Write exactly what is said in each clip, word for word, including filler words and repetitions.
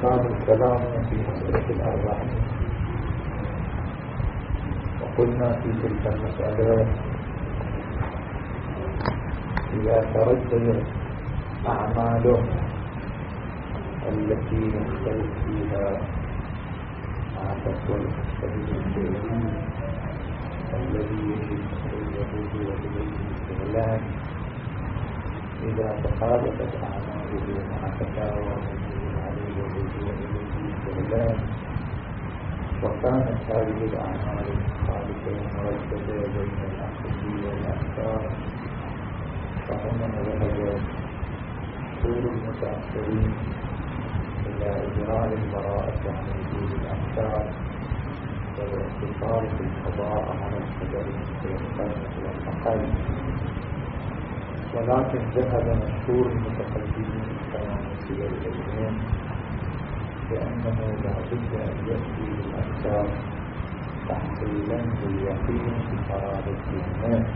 كان الكلام في مسألة الأربعين، وقلنا في تلك المسألة إذا ترددت أعماله التي يختلف فيها مع فتوى المجتهد الفعلي الذي يجب تغييره وإليه الاستغلال، إذا تخالفت أعماله مع فتاوى المجتهد عليه وإليه الاستغلال، وكانت هذه الأعمال المخالفة مرددة بين الأخذ والأخطار، فهنا ذهب طول المتأخرين إلى إجراء البراءة عن وجود الأخطار والاقتصار في القضاء على القدر والقدر والأقل، ولكن ذهب مشهور المتقدمين كما نسي العلمين بأنه لا بد أن يأتي بالأخطار تحصيلا باليقين بقرار الدين.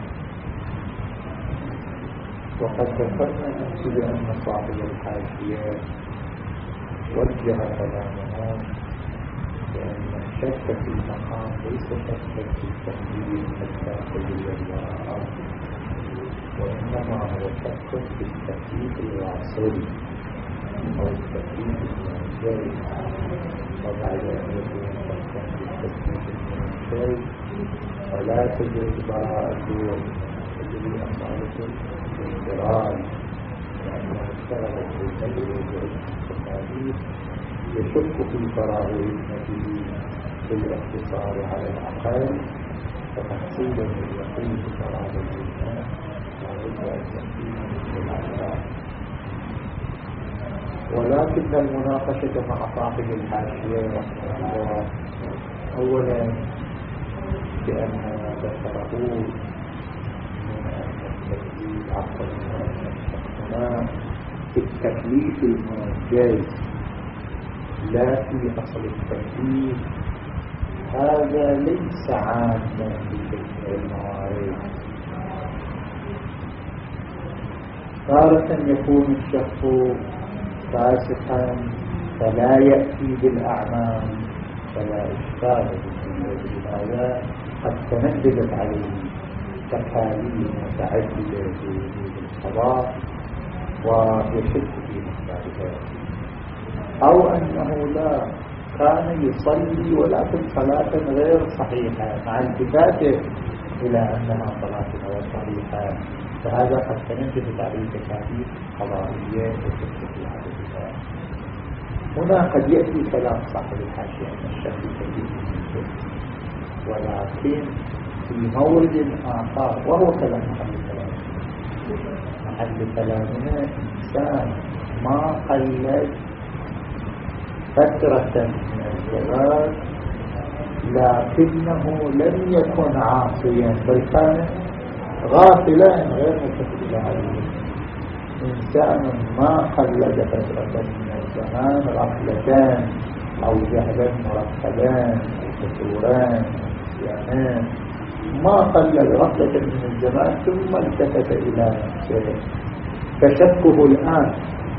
وقد ذكرنا أنت بأن صاحب الحاشية وجه كلامه بأن الشك في المقام ليس شك في التحديد الداخلي والوراء، وإنما هو شك في التكليف الواصل أو التكليف المنزل، وبعد أن يكون شكا في التكليف المنزل فلا تجد براءته وتجري أمالته بالانفراد، لأنه اشتغل في المجرد التكاليف يشك في فراغيته بالاقتصار على الأقل، فتحصيلا اليقين بفراغ الإيمان لابد أن يكون بالعلاج. ولكن المناقشة مع صاحب الحاشية رحمه الله أولا بأن ما ذكره من أن التكليف عقل هنا في التكليف المنجز لا في أصل التكليف، هذا ليس عاما في جميع الموارد. تارة يكون الشخص فاسقا فلا يأتي بالأعمال فلا إشكال به، هذا قد تنفذت عليه تكاليف متعددة في وجود القضاء ويشك في مختارها، أو أنه لا كان يصلي ولكن صلاة غير صحيحة مع التفاته إلى أنها صلاة غير صحيحة، فهذا قد تنفذت عليه تكاليف قضائية وشك في عددها. هنا قد يأتي كلام صاحب الحاشية أن الشك كثير من ولكن في مورد آخر، وهو كلام محل كلامنا محل كلامنا إنسان ما قلد فترة من الزواج لكنه لم يكن عاصيا بل كان غافلا غير متفق عليه. إنسان ما قلد فترة من الزمان غفلتان أو جهلا مرتبان أو فتوران يعني ما قلد غفلة من الزمان ثم التفت إلى نفسه، فشكه الآن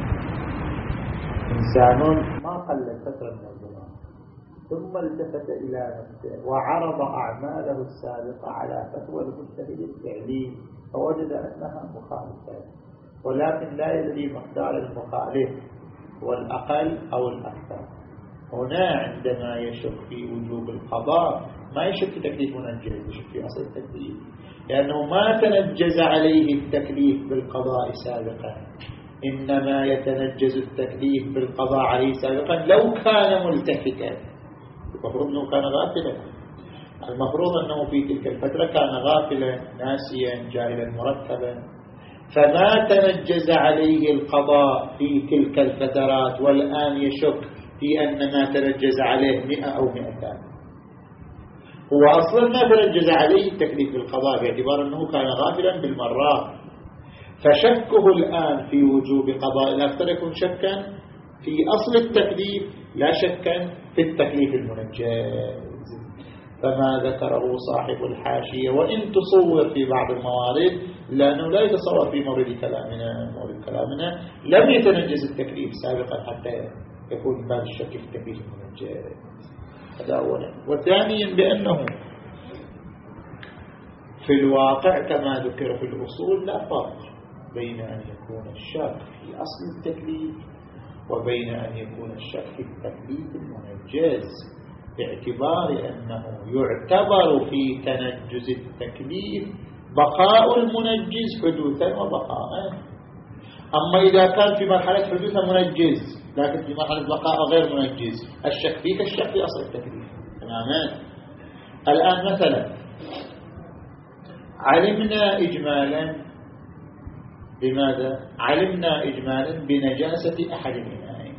إنسان ما قلد فترة من الزمان ثم التفت إلى نفسه وعرض أعماله السابقة على فتوى المجتهد الفعلي فوجد أنها مخالفة، ولكن لا يدري مقدار المخالف والأقل أو الأكثر. هنا عندما يشك في وجوب القضاء ما يشك في تكليف منجز، يشك في أصل التكليف، لأنه ما تنجز عليه التكليف بالقضاء سابقا، إنما يتنجز التكليف بالقضاء عليه سابقا لو كان ملتفتا. المفروض أنه كان غافلا، المفروض أنه في تلك الفترة كان غافلا ناسيا جاهلا مرتبا، فما تنجز عليه القضاء في تلك الفترات والآن يشك في أن ما تنجز عليه مئة أو مئتان. هو أصلا ما تنجز عليه التكليف بالقضاء باعتبار أنه كان غافلا بالمرات، فشكه الآن في وجوب قضاء الأكثر يكون شكا في أصل التكليف لا شكا في التكليف المنجز. فما ذكره صاحب الحاشية وإن تصور في بعض الموارد، لأنه لا يتصور في مورد كلامنا مورد كلامنا لم يتنجز التكليف سابقا حتى يكون باب الشك في التكليف المنجز. هذا أولا. وثانيا بأنه في الواقع كما ذكر في الأصول لا فرق بين أن يكون الشك في أصل التكليف وبين أن يكون الشك في التكليف المنجز، باعتبار أنه يعتبر في تنجز التكليف بقاء المنجز حدوثا وبقاء. أما إذا كان في مرحلة حدوث منجز لكن في مرحلة بقاء غير منجز، الشك فيه كالشك في أصل التكليف تماما. الآن مثلا علمنا إجمالا، لماذا؟ علمنا إجمالا بنجاسة أحد الإناءين،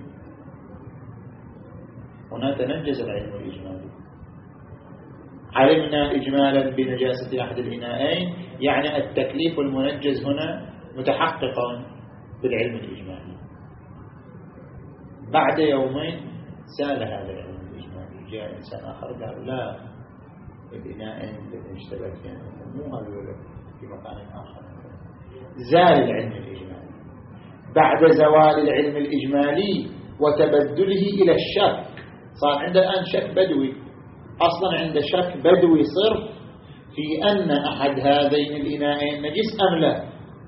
هنا تنجز العلم الإجمالي. علمنا إجمالا بنجاسة أحد الإناءين يعني التكليف المنجز هنا متحققا بالعلم الإجمالي. بعد يومين سال هذا العلم الإجمالي، جاء إنسان آخر قال لا، الإناءين الذي اشتبك يعني مو هذول في مكان آخر. زال العلم الإجمالي. بعد زوال العلم الإجمالي وتبدله إلى الشك، صار عند الآن شك بدوي. أصلا عند شك بدوي صرف في أن أحد هذين الإناءين نجس أم لا.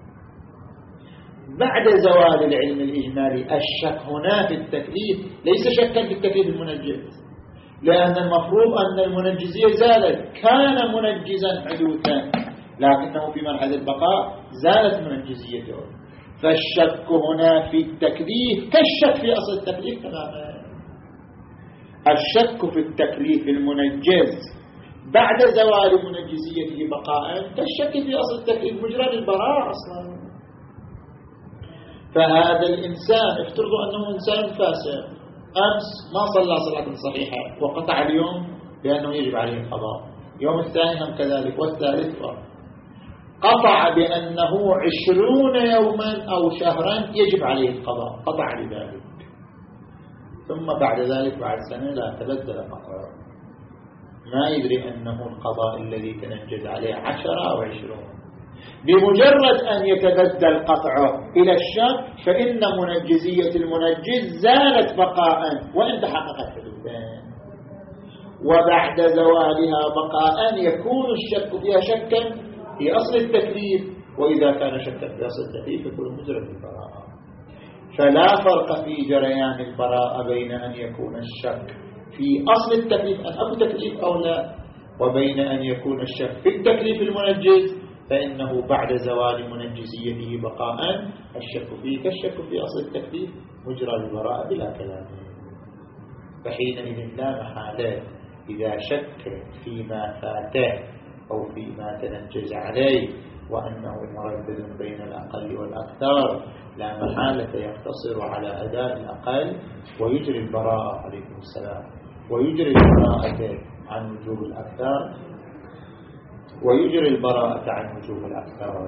بعد زوال العلم الإجمالي الشك هنا في التكليف ليس شكا في التكليف المنجز، لأن المفروض أن المنجزية زالت. كان منجزا حدوثا لكنه في مرحلة البقاء زالت منجزيته، فالشك هنا في التكليف كالشك في أصل التكليف تماما. الشك في التكليف المنجز بعد زوال منجزيته بقاء كالشك في أصل التكليف مجرد البراءة أصلا. فهذا الإنسان افترضوا أنه إنسان فاسق، أمس ما صلى صلاة صحيحة وقطع اليوم بأنه يجب عليه القضاء، يوم الثاني هم كذلك، والثالث قطع بأنه عشرون يوما أو شهرا يجب عليه القضاء، قطع لذلك. ثم بعد ذلك بعد سنة لا تبدل قطعه، ما يدري أنه القضاء الذي تنجز عليه عشرة أو عشرون. بمجرد أن يتبدل قطعه إلى الشك فإن منجزية المنجز زالت بقاء وإن تحققت حدوثان، وبعد زوالها بقاء يكون الشك فيها شكا في أصل التكليف، وإذا كان شكا في أصل التكليف يكون مجرد البراءة. فلا فرق في جريان البراءة بين أن يكون الشك في أصل التكليف أن أكو تكليف أو لا، وبين أن يكون الشك في التكليف المنجز، فإنه بعد زوال منجزيته بقاء الشك فيه كالشك في أصل التكليف مجرى البراءة بلا كلام. فحينئذ لا محالة إذا شك فيما فاته أو فيما تنجز عليه وأنه مردد بين الأقل والأكثر، لا محالة يقتصر على أداء الأقل ويجري البراءة عليكم السلام، ويجري البراءة عن وجوب الأكثر ويجري البراءة عن وجوب الأكثر.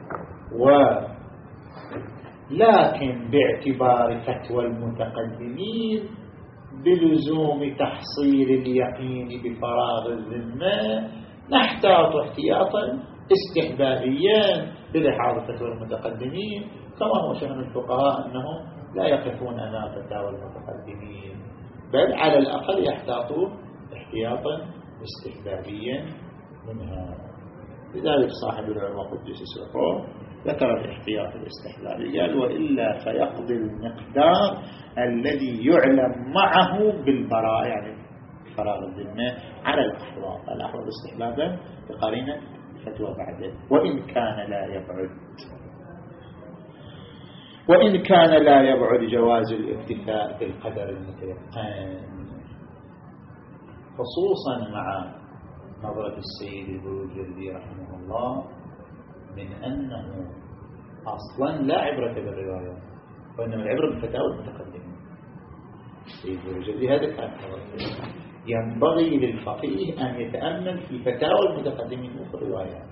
ولكن باعتبار فتوى المتقدمين بلزوم تحصيل اليقين بفراغ الذمة نحتاط احتياطا استحبابيا بلحاظ فتوى المتقدمين، كما هو شأن الفقهاء أنهم لا يقفون أمام فتاوى المتقدمين بل على الأقل يحتاطون احتياطا استحبابيا منها. لذلك صاحب العلم قدس سره ذكر الاحتياط الاستحلالي، قال وإلا فيقضي المقدار الذي يعلم معه بالبراءة يعني فراغ الذمة على الأحوال الأحوال استحبابا بقرينة فتوى بعده، وإن كان لا يبعد وإن كان لا يبعد جواز الاكتفاء بالقدر المتيقن، خصوصا مع نظرة السيد البروجردي رحمه الله من أنه أصلا لا عبرة بالرواية وإنما العبرة بالفتاوى المتقدمة. السيد البروجردي هذا كان ينبغي للفقيه أن يتأمل في فتاوى المتقدمين وفي الروايات،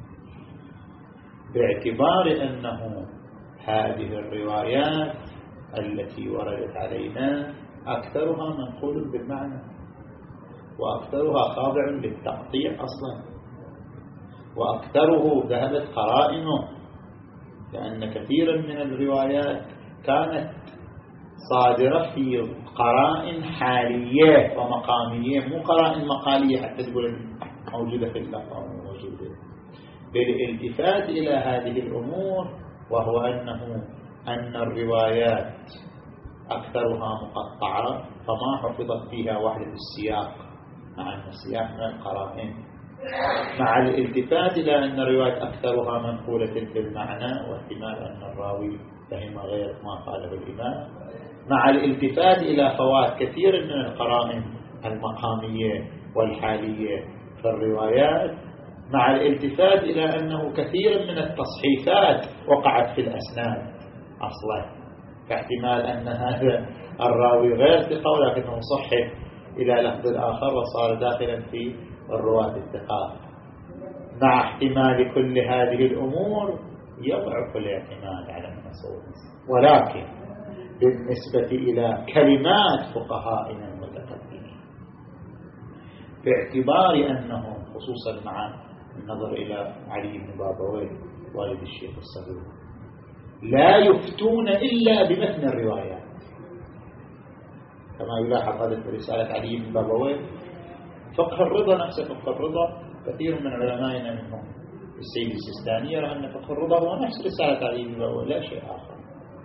باعتبار أنه هذه الروايات التي وردت علينا أكثرها منقول بالمعنى وأكثرها خاضع للتقطيع أصلا، وأكثره ذهبت قرائنه، لأن كثيرا من الروايات كانت صادرة في قرائن حالية ومقامية، مو قرائن مقالية حتى تقول موجودة في اللفظ موجودة. بالالتفات إلى هذه الأمور، وهو أنه أن الروايات أكثرها مقطعة فما حفظت فيها وحدة السياق، مع أن السياق من القرائن، مع الالتفات إلى أن الروايات أكثرها منقولة بالمعنى واحتمال أن الراوي فهم غير ما قاله الإمام، مع الالتفات إلى فوات كثير من القرائن المقامية والحالية في الروايات، مع الالتفات إلى أنه كثير من التصحيفات وقعت في الأسناد أصلا، فاحتمال أن هذا الراوي غير ثقة ولكنه صحف إلى لفظ الآخر وصار داخلا في الرواة الثقات. مع احتمال كل هذه الأمور يضعف الاعتماد على النصوص، ولكن بالنسبة إلى كلمات فقهائنا المتقدمين، باعتبار أنهم خصوصا مع النظر إلى علي بن بابويه والد الشيخ الصدوق لا يفتون إلا بمتن الروايات، كما يلاحظ هذا في رسالة علي بن بابويه. فقه الرضا نفسه فقه الرضا كثير من علمائنا منهم السيد السيستاني يرى أن فقه الرضا هو نفس رسالة علي بن بابويه لا شيء آخر،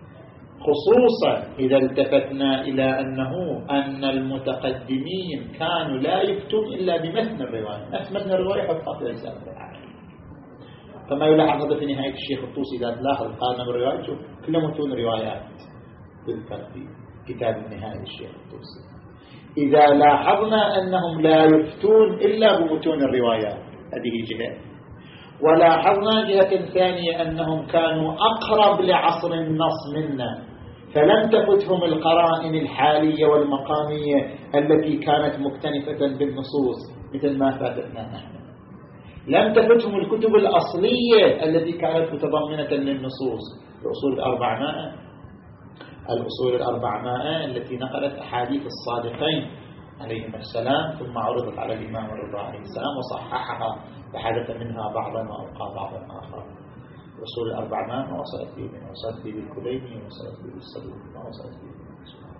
خصوصا إذا التفتنا إلى أنه أن المتقدمين كانوا لا يفتون إلا بمتن الرواية، نفس متن الرواية حطها في رسالة العالم، كما يلاحظ هذا في نهاية الشيخ الطوسي. إذا تلاحظ قارنا بالروايات شوف كل متون روايات تذكر في كتاب النهاية الشيخ الطوسي. إذا لاحظنا أنهم لا يفتون إلا بمتون الروايات هذه جهة، ولاحظنا جهة ثانية أنهم كانوا أقرب لعصر النص منا، فلم تفتهم القرائن الحالية والمقامية التي كانت مكتنفة بالنصوص مثل ما فاتتنا نحن، لم تفتهم الكتب الأصلية التي كانت متضمنة للنصوص، الأصول الأربعمائة الأصول الأربعمائة التي نقلت أحاديث الصادقين عليهم السلام ثم عرضت على الإمام الرضا عليه السلام وصححها فحدث منها بعضا وأبقى بعضا آخر. الأصول الأربعمائة ما وصلت به من وصلت به بالكليني وصلت به بالصدوق ما وصلت به بالصدوق.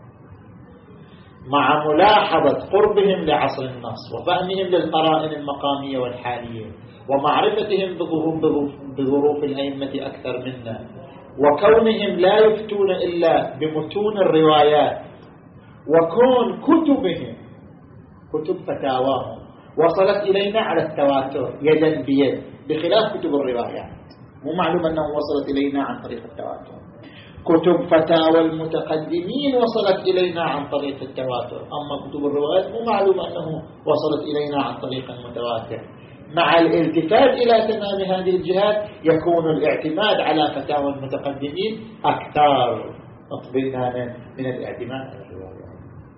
مع ملاحظة قربهم لعصر النص وفهمهم للقرائن المقامية والحالية ومعرفتهم بظروف الأئمة أكثر منا، وكونهم لا يفتون إلا بمتون الروايات، وكون كتبهم كتب فتاواهم وصلت إلينا على التواتر يدا بيد بخلاف كتب الروايات، مو معلوم أنه وصلت إلينا عن طريق التواتر. كتب فتاوى المتقدمين وصلت إلينا عن طريق التواتر، أما كتب الروايات مو معلوم أنه وصلت إلينا عن طريق المتواتر. مع الالتفات إلى تمام هذه الجهات يكون الاعتماد على فتاوى المتقدمين أكثر اطمئنانا من الاعتماد على الروايات،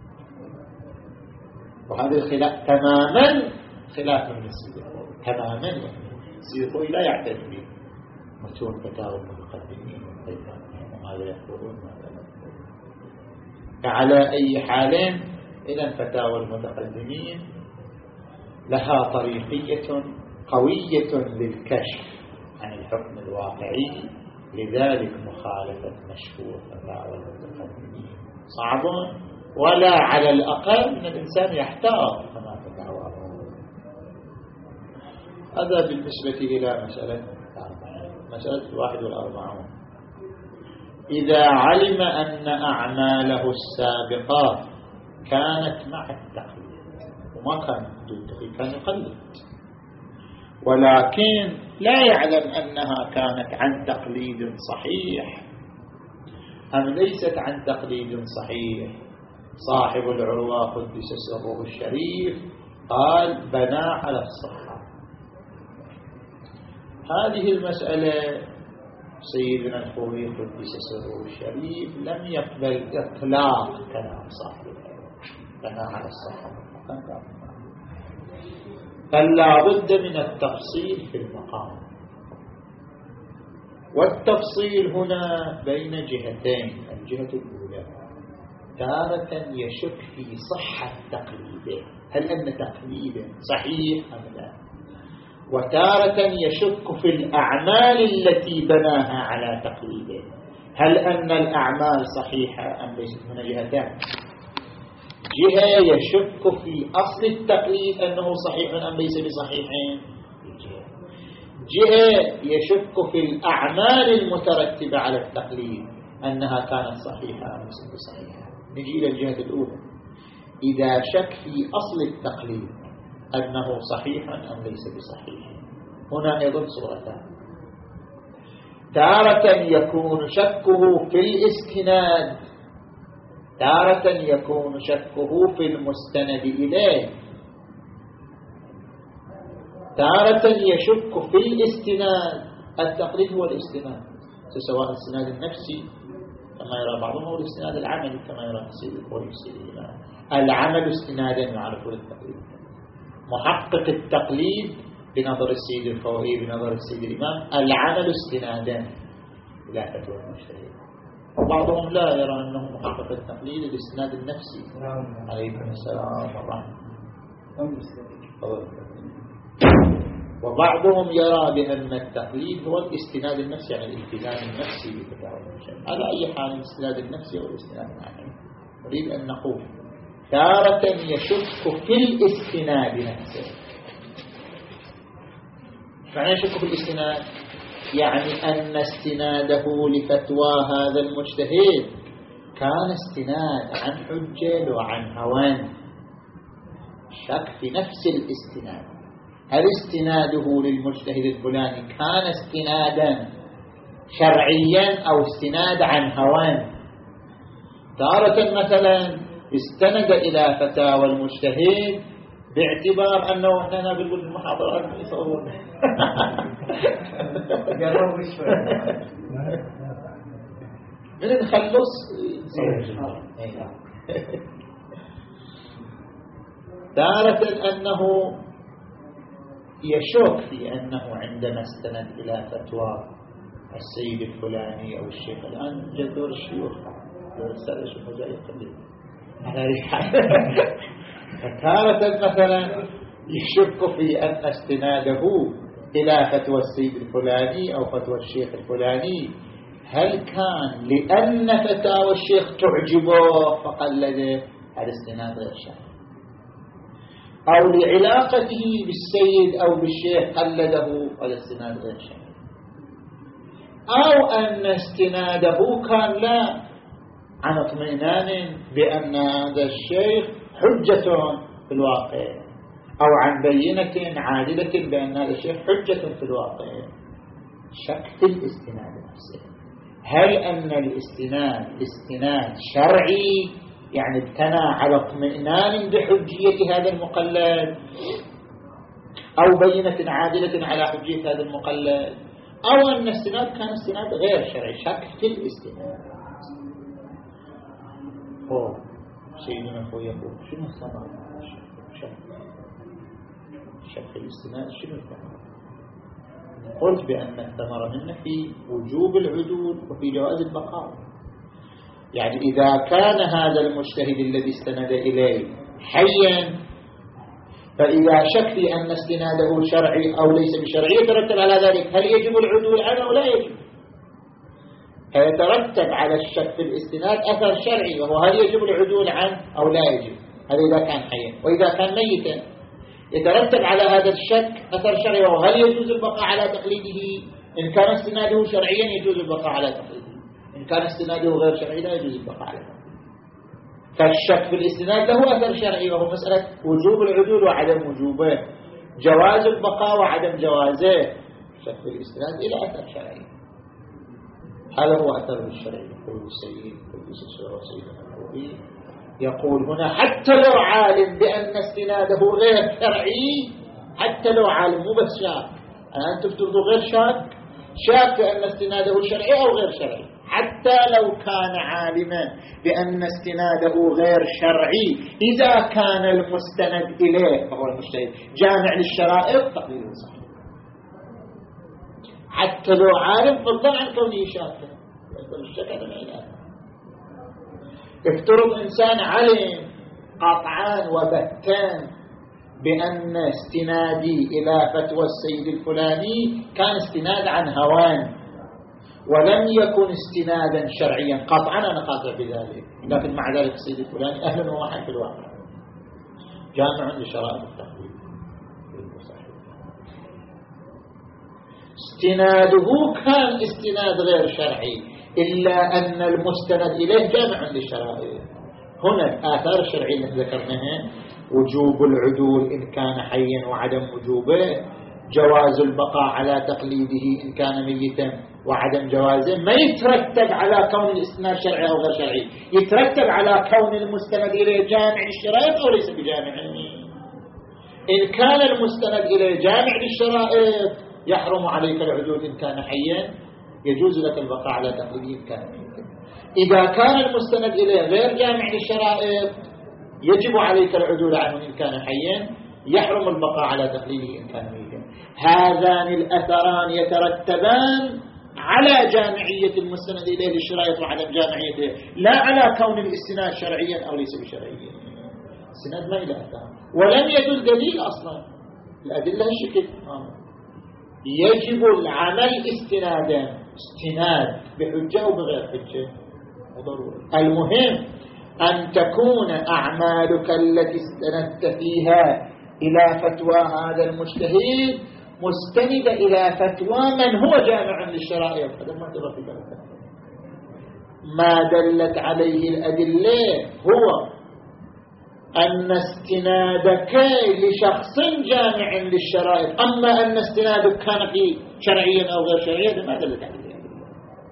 وهذا الخلاف تماما خلاف من السيوطي تماما. السيوطي لا يعترف به متون فتاوى المتقدمين وهذا يقولون ماذا يقولون. فعلى أي حال إذا فتاوى المتقدمين لها طريقية قوية للكشف عن الحكم الواقعي، لذلك مخالفة مشهور فتاوى المتقدمين صعب، ولا على الأقل من الإنسان يحتاط كما فتاواه. هذا بالنسبة إلى مسألة مسألة الواحد والأربعون. إذا علم أن أعماله السابقة كانت مع التقليد وما كان بدون تقليد، كان يقلد، ولكن لا يعلم أنها كانت عن تقليد صحيح أم ليست عن تقليد صحيح. صاحب العروة قدس سره الشريف قال بنى على الصحة. هذه المسألة سيدنا الخوي قدس سره الشريف لم يقبل إطلاق كلام صاحب العروة، بنى على الصحة، فلا بد من التفصيل في المقام. والتفصيل هنا بين جهتين. الجهة الأولى تارة يشك في صحة تقليده، هل أن تقليده صحيح أم لا، وتارة يشك في الأعمال التي بناها على تقليده، هل أن الأعمال صحيحة أم ليست؟ هنا جهتان: جهة يشك في أصل التقليد أنه صحيح أم ليس بصحيح، جهة يشك في الأعمال المترتبة على التقليد أنها كانت صحيحة أم ليست بصحيحة. نجي إلى الجهة الأولى: إذا شك في أصل التقليد أنه صحيح أم ليس بصحيح، هنا أيضا صورتان: تارة يكون شكه في الاستناد، تارة يكون شكه في المستند إليه. تارة يشك في الاستناد، التقليد هو الاستناد، سواء الاستناد النفسي كما يرى بعضهم أو الاستناد العملي كما يرى سيد القول سيد الإمام. العمل استنادا يعرف التقليد، محقق التقليد بنظر السيد الفوهي بنظر السيد الإمام العمل استنادا إلى فتوى المجتهد. وبعضهم لا يرى أنه محقق التقليد الاستناد النفسي. عليكم السلام ورحمة الله. وبعضهم يرى بأن التقليد هو الاستناد النفسي، يعني الالتزام النفسي بفتوى المجتهد. على أي حال الاستناد النفسي أو الاستناد العملي. نريد أن نقول تارة يشك في الاستناد نفسه. معنى يشك في الاستناد يعني أن استناده لفتوى هذا المجتهد كان استناد عن حجة لو عن هوان. شك في نفس الاستناد، هل استناده للمجتهد الفلاني كان استنادا شرعيا أو استناد عن هوان. تارة مثلا استند إلى فتاوى المجتهد باعتبار أنه احنا بنقول المحاضرات يصورون من نخلص تارة أنه يشك في أنه عندما استند إلى فتوى السيد الفلاني أو الشيخ، الآن جدور الشيوخ دور السادة الشيخ جاي قليل على ريحة. فتارة مثلا يشك في أن استناده إلى فتوى السيد الفلاني أو فتوى الشيخ الفلاني هل كان لأن فتاوى الشيخ تعجبه فقلده، هذا استناد غير شرعي، أو لعلاقته بالسيد أو بالشيخ قلده، هذا استناد غير شرعي، أو أن استناده كان لا عن اطمئنان بأن هذا الشيخ حجة في الواقع، أو عن بينة عادلة بأن هذا الشيخ حجة في الواقع. شك في الاستناد نفسه، هل أن الاستناد استناد شرعي يعني ابتنى على اطمئنان بحجية هذا المقلد، أو بينة عادلة على حجية هذا المقلد، أو أن الاستناد كان استناد غير شرعي. شك في الاستناد. أوه سيدنا أخوي يقول شنو الثمرة؟ شك شك في الاستناد شنو الثمرة؟ قلت بأن الثمرة منه في وجوب العدول وفي جواز البقاء. يعني إذا كان هذا المجتهد الذي استند إليه حيا، فإذا شك في أن استناده شرعي أو ليس بشرعي يترتب على ذلك هل يجب العدول عنه أو لا يجب. فيترتب على الشك في الاستناد أثر شرعي، وهو هل يجب العدول عنه أو لا يجب. هذا إذا كان حيا. وإذا كان ميتا يترتب على هذا الشك أثر شرعي، وهو هل يجوز البقاء على تقليده. إن كان استناده شرعيا يجوز البقاء على تقليده، إن كان استناده غير شرعي لا يجوز البقاء على تقليده. فالشك في الاستناد له أثر شرعي، وهو مسألة وجوب العدول وعدم وجوبه، جواز البقاء وعدم جوازه. الشك في الاستناد إلى أثر شرعي، هذا هو أثر الشرعي. يقول السيد قدس السورة سيدنا النبوي يقول هنا حتى لو عالم بأن استناده غير شرعي، حتى لو عالم مو بس شاك، أنت تفترضوا غير شاك، شاك أن استناده شرعي أو غير شرعي، حتى لو كان عالما بأن استناده غير شرعي، إذا كان المستند إليه فهو المجتهد جامع للشرائط تقليده صحيح، حتى لو عالم فضلا عن كونه شاكا. الشك هذا العلاج. افترض إنسان علم قطعان وبتان بأن استنادي إلى فتوى السيد الفلاني كان استناد عن هوان، ولم يكن استنادا شرعيا قطعا، أنا قاطع بذلك، لكن مع ذلك السيد الفلاني أهلا ومرحبا في الواقع جامع لشرائط التقليد. استناده كان استناد غير شرعي، إلا أن المستند إليه جامع للشرائط. هنا الآثار الشرعية التي ذكرناها وجوب العدول إن كان حيا وعدم وجوبه، جواز البقاء على تقليده إن كان ميتا وعدم جوازه، ما يترتب على كون الاستناد شرعي أو غير شرعي، يترتب على كون المستند إليه جامع للشرائط أو ليس بجامع. إن كان المستند إليه جامع للشرائط يحرم عليك العدول إن كان حيا، يجوز لك البقاء على تقليده إن كان ميتا. إذا كان المستند إليه غير جامع للشرائط يجب عليك العدول عنه إن كان حيا، يحرم البقاء على تقليده إن كان ميتا. هذان الأثران يترتبان على جامعية المستند إليه للشرائط وعدم جامعيته، لا على كون الاستناد شرعيا أو ليس بشرعيا. السند ما إلى أثار ولم يدل دليل أصلا، الأدلة الشكل يجب العمل استنادا، استناد بحجة أو بغير حجة وضروري. المهم أن تكون أعمالك التي استندت فيها إلى فتوى هذا المجتهد مستندة إلى فتوى من هو جامع للشرائع. هذا ما ترى في ذلك. ما دلت عليه الأدلة هو أن استنادك لشخص جامع للشرائع، أما أن استنادك كان في شرعيا أو غير شرعيا ما دلت عليه الأدلة.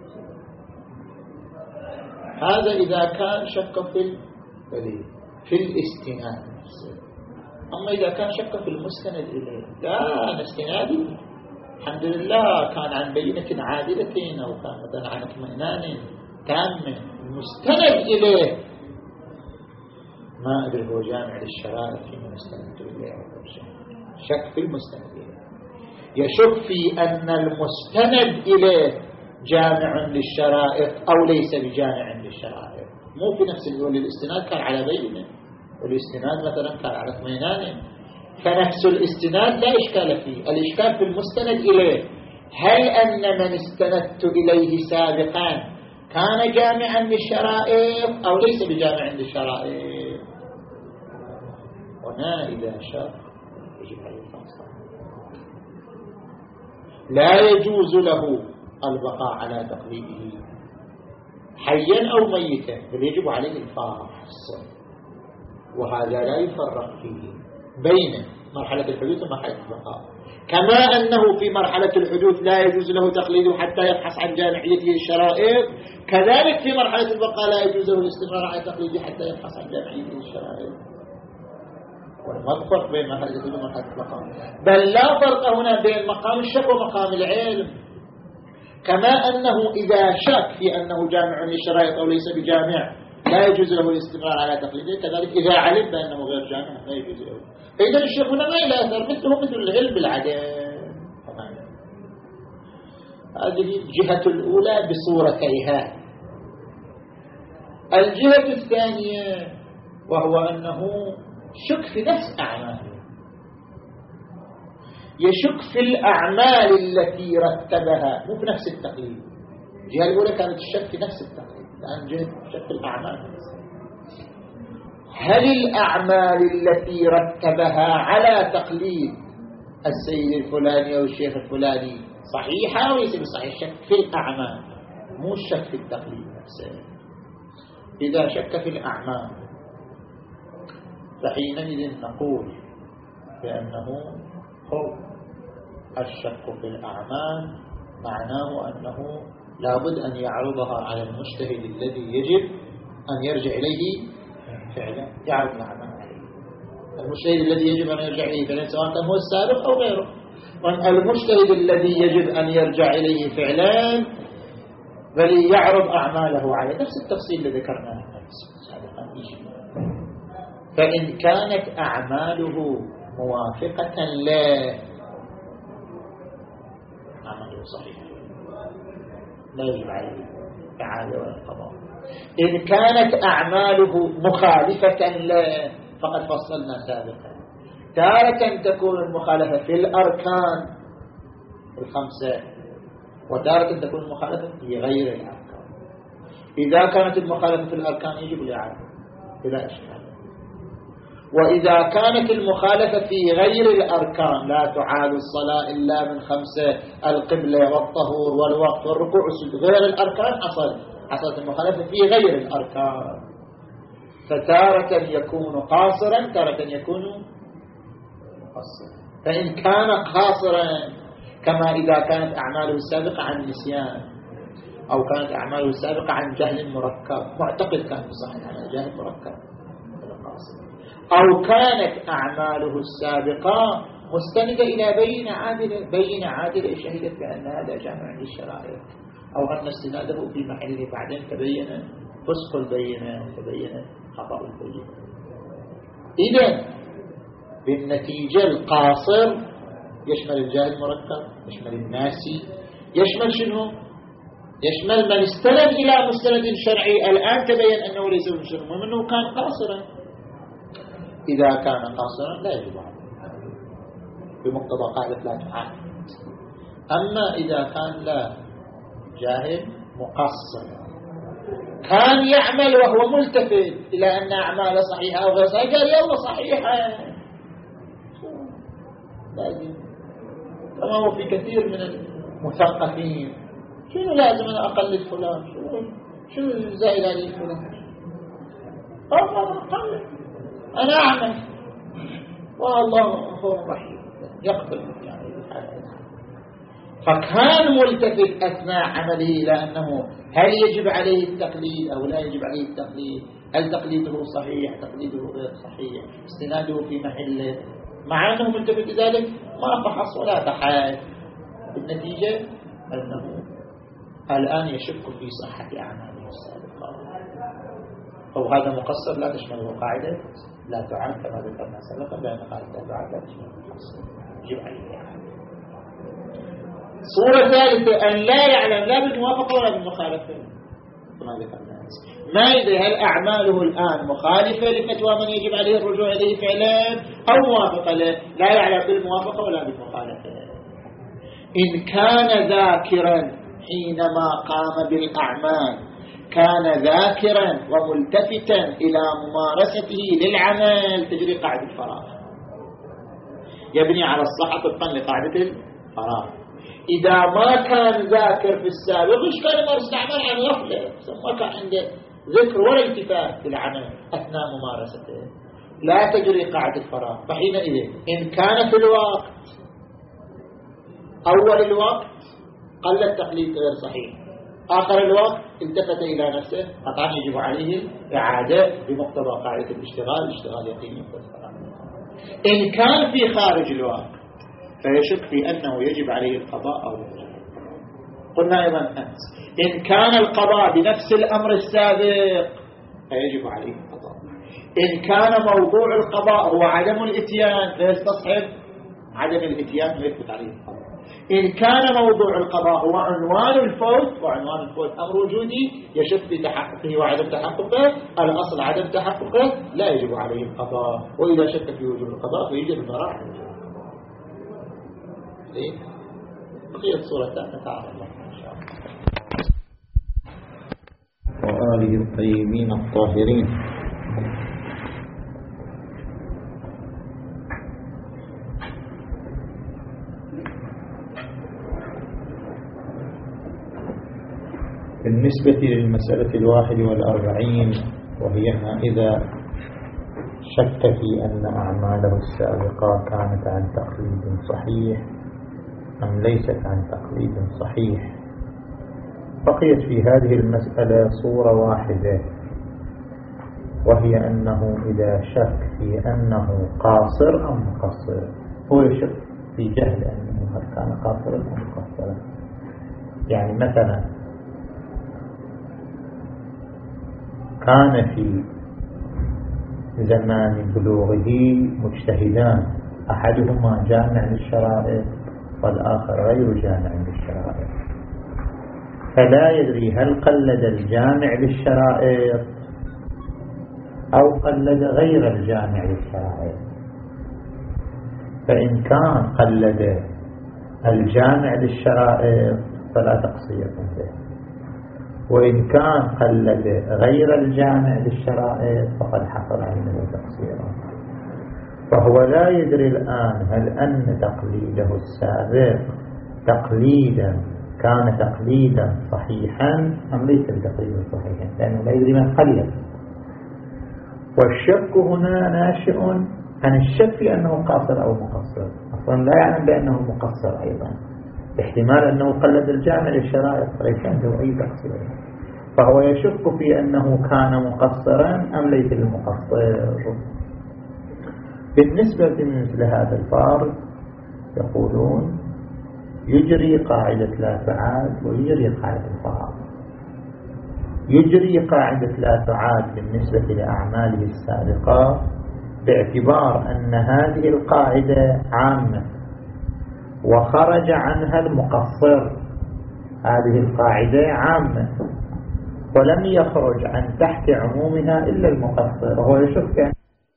هذا إذا كان شك في الدليل في الاستناد نفسه. أما إذا كان شك في المستند إليه، لا استنادي الحمد لله كان عن بينة عادلة أو كان مثلا عن اطمئنان تام، المستند إليه ما أدري هو جامع للشرائع في المستند إليه أو شك في المستند إليه، يشك في أن المستند إليه جامع للشرائع أو ليس بجامع للشرائع. مو في نفس الوقت الاستناد كان على بينة والاستناد مثلا كان على اطمئنان، فنفس الاستناد لا إشكال فيه. الإشكال في المستند إليه، هل أن من استندت إليه سابقا كان جامعا للشرائع أو ليس بجامع للشرائع؟ هنا إذا شاء يجب عليه الفصل، لا يجوز له البقاء على تقليده حيا أو ميتا، بل يجب عليه الفصل. وهذا لا يفرق فيه بين مرحلة الحدوث ومرحلة البقاء، كما أنه في مرحلة الحدوث لا يجوز له تقليده حتى يبحث عن جامعيته الشرائع، كذلك في مرحلة البقاء لا يجوز له الاستمرار على تقليده حتى يبحث عن جامعيته الشرائع. وما الفرق بين مرحلة الحدوث ومرحلة البقاء؟ بل لا فرق هنا بين مقام الشك ومقام العلم. كما أنه إذا شك في أنه جامع للشرائع أو ليس بجامع لا يجوز له الاستمرار على تقليده، كذلك إذا علم بأنه غير جامع لا يجوز له. فإذا الشيخ هنا ما إلى أثر، مثله مثل العلم بالعدم. هذه الجهة الأولى بصورتيها. الجهة الثانية وهو أنه شك في نفس أعماله، يشك في الأعمال التي رتبها مو في نفس التقليد. الجهة الأولى كانت الشك في نفس التقليد، الآن جهة شك في الأعمال. هل الأعمال التي رتبها على تقليد السيد الفلاني أو الشيخ الفلاني صحيحة أو ليس بصحيح؟ شك في الأعمال مو الشك في التقليد نفسه. إذا شك في الأعمال فحينئذ نقول بأنه هو الشك في الأعمال معناه أنه لابد أن يعرضها على المجتهد الذي يجب أن يرجع إليه فعلا، يعرض الأعمال عليه. المجتهد الذي يجب أن يرجع إليه فعلا سواء كان هو السابق أو غيره. المجتهد الذي يجب أن يرجع إليه فعلا بل يعرض أعماله عليه، نفس التفصيل الذي ذكرناه سابقا. فإن كانت أعماله موافقة له عمله صحيح لا يجب عليه الإعادة ولا القضاء. إن كانت أعماله مخالفة له فقد فصلنا سابقا، تارة تكون المخالفة في الأركان الخمسة وتارة تكون المخالفة في غير الأركان. إذا كانت المخالفة في الأركان يجب الإعادة بلا إشكال، وإذا كانت المخالفة في غير الأركان لا تعاد الصلاة إلا من خمسة، القبلة والطهور والوقت والركوع والسجود، غير الأركان حصل حصلت المخالفة في غير الأركان، فتارة يكون قاصرا تارة يكون مقصرا. فإن كان قاصرا كما إذا كانت أعماله السابقة عن نسيان، أو كانت أعماله السابقة عن جهل مركب، معتقد كان صحيح عن جهل مركب، أو كانت أعماله السابقة مستندة إلى بينة عادلة بينة عادلة شهدت بأن هذا جامع للشرائع، أو أن استناده في محله بعدين تبين فسق البينة تبين خطأ البينة. إذن بالنتيجة القاصر يشمل الجاهل المركب، يشمل الناسي، يشمل شنو؟ يشمل من استند إلى مستند شرعي الآن تبين أنه ليس بمشرع، ومنه كان قاصرا. إذا كان قاصرا لا يجب عليه بمقتضى قاعدة لا تعاد. أما إذا كان لا جاهل مقصر كان يعمل وهو ملتفت إلى أن أعماله صحيحة أو غير صحيحة، قال يلا صحيحة، لازم كما هو في كثير من المثقفين، شنو لازم أنا أقلد فلان، شنو شنو زائد عليه فلان، أنا أقلد، أنا أعمل والله هو رحيم يقبل يعني. فكان ملتفت أثناء عمله إلى أنه هل يجب عليه التقليد أو لا يجب عليه التقليد، هل تقليده صحيح تقليده غير صحيح، استناده في محله، مع أنه ملتفت لذلك ما فحص ولا بحث. بالنتيجة أنه الآن يشك في صحة أعماله السابقة، أو هذا مقصر لا تشمله قاعدة لا تعاد كما ذكرنا سابقا، لأن قاعدة لا تعاد لا تشمله مقصر يجب عليه إعادة. صورة ثالثة أن لا يعلم لا بالموافقة ولا بالمخالفة، كما ذكرنا ما يدري هل أعماله الآن مخالفة لفتوى من يجب عليه الرجوع إليه فعلا أو موافقة له، لا يعلم بالموافقة ولا بالمخالفة. إن كان ذاكرا حينما قام بالأعمال كان ذاكرا وملتفتا إلى ممارسته للعمل تجري قاعدة الفراغ، يبني على الصحة طبقا لقاعدة الفراغ. إذا ما كان ذاكر في السابق إيش كان يمارس الأعمال عن غفلة، ما كان عنده ذكر ولا التفات بالعمل أثناء ممارسته، لا تجري قاعدة الفراغ. فحينئذ إن كان في الوقت أول الوقت قل التقليد غير صحيح، آخر الوقت التفت إلى نفسه، قطعا يجب عليه إعادة بمقتضى قاعدة الاشتغال، الاشتغال يقيني. إن كان في خارج الوقت فيشك في أنه يجب عليه القضاء أو لا. قلنا أيضا أنت إن كان القضاء بنفس الأمر السابق فيجب عليه القضاء. إن كان موضوع القضاء هو عدم الإتيان فيستصحب عدم الإتيان ويثبت عليه القضاء. إن كان موضوع القضاء هو عنوان الفوت، وعنوان الفوت أمر وجودي يشك في تحققه وعدم تحققه، الأصل عدم تحققه لا يجب عليه القضاء، وإذا شك في وجود القضاء فيجب المراحل القضاء. بقية صورة نتعرف إن شاء الله. وآله الطيبين الطاهرين. بالنسبة للمسألة الواحد والأربعين، وهي ما إذا شك في أن أعماله السابقة كانت عن تقليد صحيح أم ليست عن تقليد صحيح، بقيت في هذه المسألة صورة واحدة، وهي أنه إذا شك في أنه قاصر أم مقصر، هو يشك في جهل أنه هل كان قاصرا أم مقصرا. يعني مثلا كان في زمان بلوغه مجتهدان، أحدهما جامع للشرائع والآخر غير جامع للشرائع، فلا يدري هل قلد الجامع للشرائع أو قلد غير الجامع للشرائع. فإن كان قلد الجامع للشرائع فلا تقصير عنده، وإن كان قلد غير الجامع للشرائط فقد حصل عنه تقصيرا. فهو لا يدري الآن هل أن تقليده السابق تقليدا كان تقليدا صحيحا أم ليس تقليدا صحيحا، لأنه لا يدري من قلد. والشك هنا ناشئ عن الشك في أنه قاصر أو مقصر، أصلا لا يعلم بأنه مقصر أيضا، احتمال أنه قلد الجامع للشرائط فليس عنده أي تقصير، فهو يشك في أنه كان مقصرا أم ليس المقصر. بالنسبة لمثل هذا الفارق يقولون يجري قاعدة لا تعاد ويجري قاعدة الفراغ. يجري قاعدة لا تعاد بالنسبة لأعماله السابقة باعتبار أن هذه القاعدة عامة وخرج عنها المقصر. هذه القاعدة عامة ولم يخرج عن تحت عمومها إلا المقصر، وهو يشك أن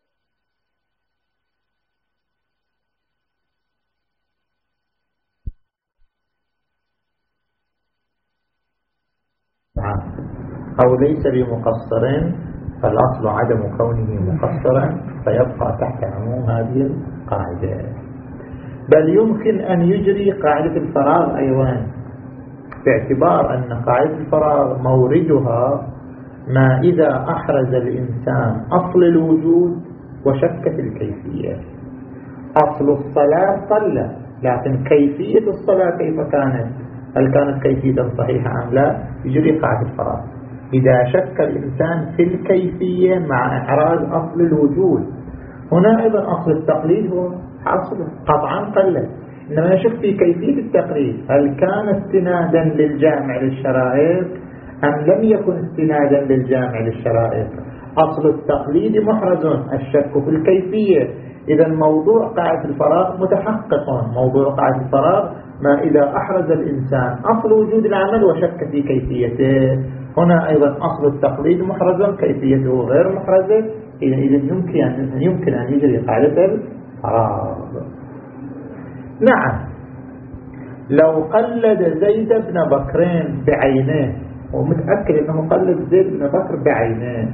أو ليس بمقصر، فالأصل عدم كونه مقصرا فيبقى تحت عموم هذه القاعدة. بل يمكن أن يجري قاعدة الفراغ أيضا باعتبار أن قاعدة الفراغ موردها ما إذا أحرز الإنسان أصل الوجود وشك في الكيفية. أصل الصلاة صلى، لكن كيفية الصلاة كيف كانت، هل كانت كيفية صحيحة أم لا، يجري قاعدة الفراغ. إذا شك الإنسان في الكيفية مع إحراز أصل الوجود، هنا أيضا أصل التقليد هو حاصل قطعا قلد، إنما يشك في كيفية التقليد، هل كان استنادا للجامع للشرائط أم لم يكن استنادا للجامع للشرائط. أصل التقليد محرز، الشك في الكيفية. إذا موضوع قاعدة الفراغ متحقق. موضوع قاعدة الفراغ ما إذا أحرز الإنسان أصل وجود العمل وشك في كيفيته. هنا أيضا أصل التقليد محرز، كيفيته غير محرزة. إذا يمكن أن يمكن أن يجري قاعدة الفراغ. نعم، لو قلد زيد بن بكر بعينه، ومتأكد أنه قلد زيد بن بكر بعينه،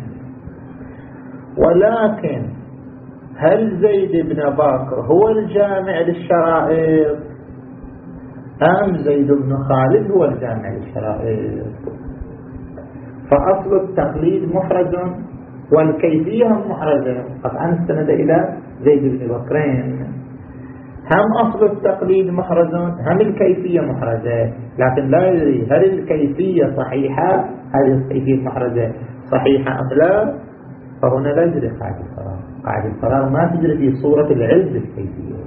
ولكن هل زيد بن بكر هو الجامع للشرائط أم زيد بن خالد هو الجامع للشرائط؟ فأصل التقليد محرز والكيفية محرزة، قطعا استند إلى زيد بن بكرين. هم أصل التقليد محرز هم الكيفية محرزة، لكن لا يدري هل الكيفية صحيحة، هل الكيفية محرزة صحيحة أم لا. فهنا لا يجري قاعدة الفراغ. قاعدة الفراغ ما تجري في صورة العلم بالكيفية.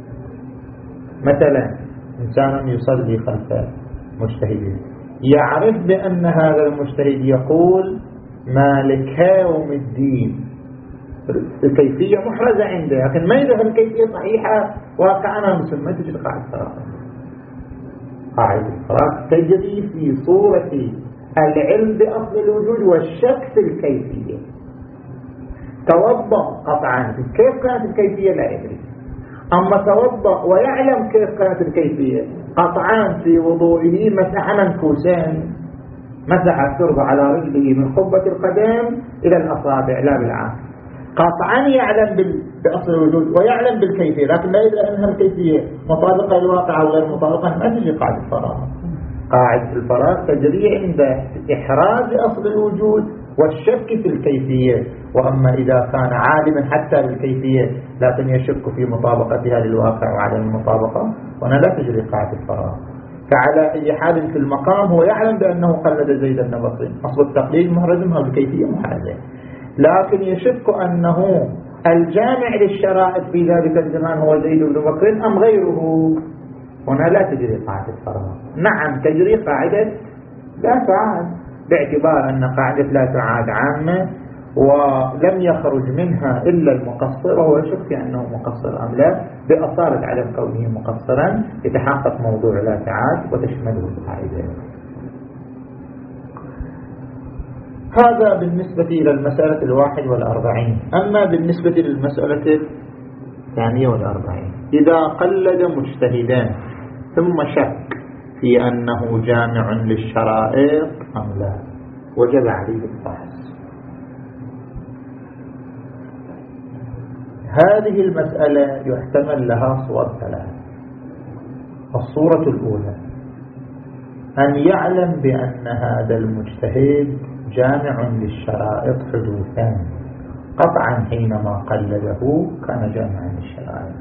مثلا إنسان يصلي خلف مجتهد، يعرف بأن هذا المجتهد يقول مالك يوم الدين، الكيفية محرزة عنده، لكن ما يدري الكيفية صحيحة واقعا مسلم، ما تجري قاعدة الفراغ. قاعدة الفراغ تجري في صورة العلم بأصل الوجود والشك في الكيفية. توضأ قطعا، كيف كانت الكيفية لا يدري، أما توضأ ويعلم كيف كانت الكيفية. قطعا في وضوئه مسح منكوسين، مسح التربة على رجله من قبة القدم إلى الأصابع لا بالعكس. قطعا يعلم بأصل الوجود ويعلم بالكيفية، لكن لا يدري أنها الكيفية مطابقة للواقع أو غير مطابقة. ما تجري قاعدة الفراغ. قاعدة الفراغ تجري عند إحراز أصل الوجود والشك في الكيفية. وأما إذا كان عالما حتى بالكيفية لكن يشك في مطابقتها للواقع وعدم المطابقة، هنا لا تجري قاعدة الفراغ. فعلى أي حال في المقام هو يعلم بأنه قلد زيد بن بكر، أصل التقليد محرزمها بالكيفية محرزة، لكن يشك أنه الجامع للشرائط في ذلك الزمان هو زيد بن بكر أم غيره. هنا لا تجري قاعدة الفراغ. نعم تجري قاعدة لا تعاد باعتبار أن قاعدة لا تعاد عامة ولم يخرج منها إلا المقصر، وهو يشك في أنه مقصر أم لا. بأصالة عدم كونه مقصرا يتحقق موضوع لا تعاد وتشمله القاعدة. هذا بالنسبة إلى المسألة الواحد والأربعين. أما بالنسبة للمسألة الثانية والأربعين، إذا قلد مجتهدان ثم شك في أنه جامع للشرائط أم لا، وجب عليه الفحص. هذه المسألة يحتمل لها صور ثلاث. الصورة الأولى أن يعلم بأن هذا المجتهد جامع للشرائط حدوثان، قطعا حينما قلده كان جامعا للشرائط،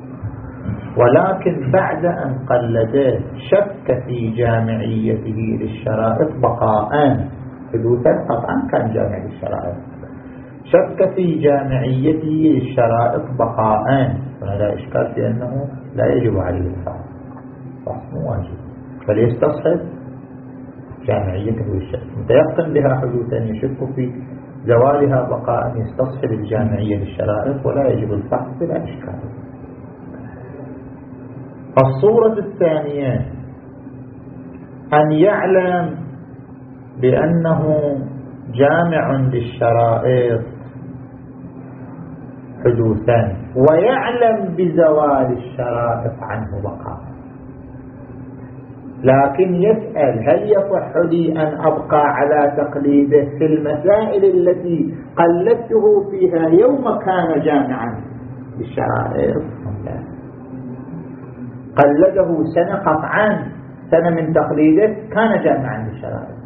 ولكن بعد أن قلده شك في جامعيته للشرائط بقاء، حدوثا قطعا كان جامع للشرائط، شك في جامعيته للشرائط بقاء، فلا إشكال في أنه لا يجب عليه الفحص، فحص مو واجب، فليستصحب جامعيته للشرائط، متيقن بها حدوثا يشك في زوالها بقاء يستصحب الجامعية للشرائط ولا يجب الفحص بلا إشكال. الصورة الثانية أن يعلم بأنه جامع للشرائط حدوثا ويعلم بزوال الشرائط عنه بقاء، لكن يسأل هل يصح لي أن أبقى على تقليده في المسائل التي قلدته فيها يوم كان جامعا للشرائط؟ قلده سنة قطعا، سنة من تقليده كان جامعا للشرائط،